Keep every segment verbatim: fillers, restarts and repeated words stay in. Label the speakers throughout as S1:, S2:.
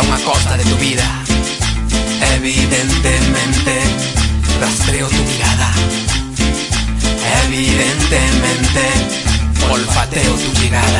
S1: aun a costa de tu vida. Evidentemente rastreo tu mirada, evidentemente olfateo tu llegada.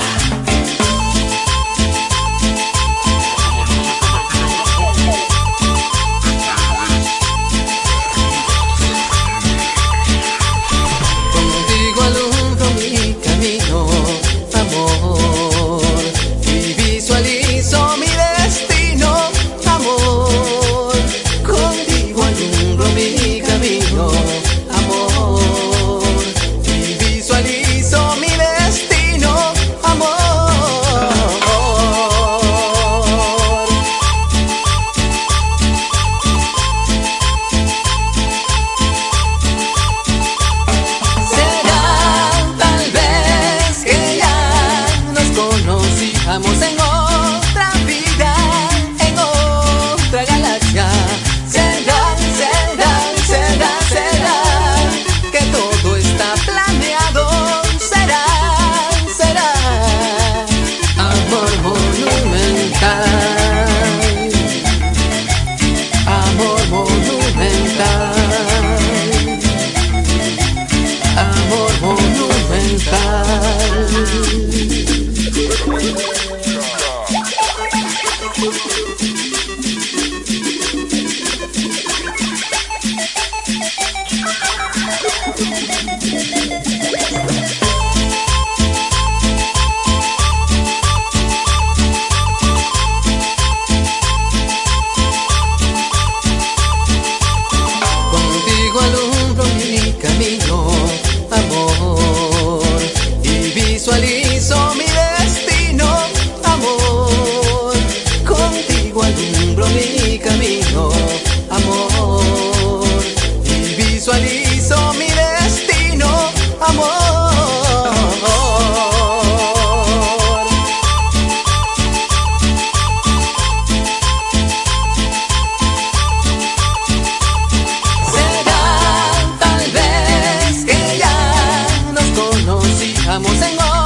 S2: En otra vida, en otra galaxia. Será, será, será, será que todo está planeado. Será, será amor monumental, amor monumental, amor monumental. Contigo alumbro mi camino, amor, y visualizo mi destino, amor. Contigo alumbro mi camino, amor, y visualizo mi destino, amor. Será tal vez que ya nos conocíamos en